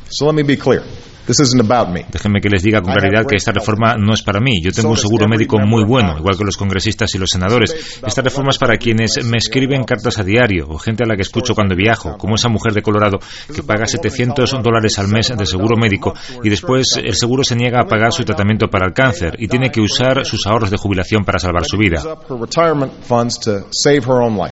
So let me be clear. This isn't about me. Déjenme que les diga con claridad que esta reforma no es para mí. Yo tengo un seguro médico muy bueno, igual que los congresistas y los senadores. Esta reforma es para quienes me escriben cartas a diario, o gente a la que escucho cuando viajo, como esa mujer de Colorado que paga $700 al mes de seguro médico y después el seguro se niega a pagar su tratamiento para el cáncer y tiene que usar sus ahorros de jubilación para salvar su vida.